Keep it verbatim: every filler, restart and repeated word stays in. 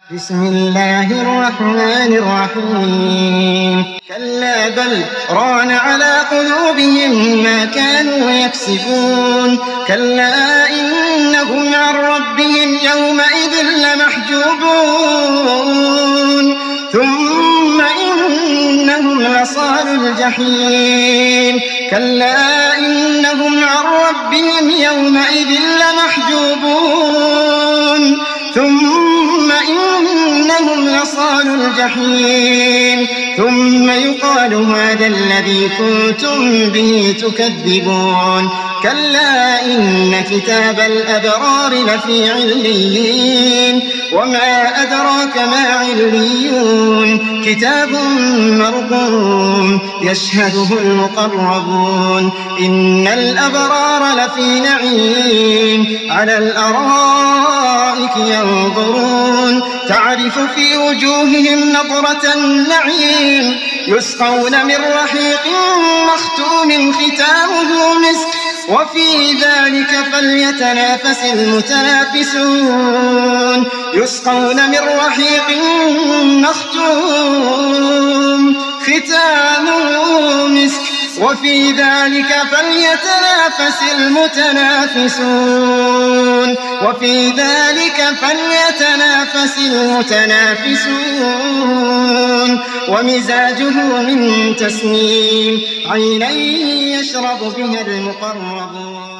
بسم الله الرحمن الرحيم كلا بل ران على قلوبهم ما كانوا يكسبون كلا إنهم عن ربهم يومئذ لمحجوبون ثم إنهم لصالو الجحيم كلا إنهم عن ربهم يومئذ لمحجوبون ثم إنهم لصالو الجحيم ثم يقال هذا الذي كنتم به تكذبون كلا إن كتاب الأبرار لفي عليين وما أدراك ما عليون كتاب مرقوم يشهده المقربون إن الأبرار لفي نعيم على الأرائك ينظرون تعرف في وجوههم نضرة النعيم يسقون من رحيق مختوم ختامه مسك وفي ذلك فليتنافس المتنافسون يسقون من رحيق مختوم ختامه مسك وفي ذلك فليتنافس المتنافسون وفي ذلك فليتنافس المتنافسون ومزاجه من تسنيم عينا يشرب بها المقربون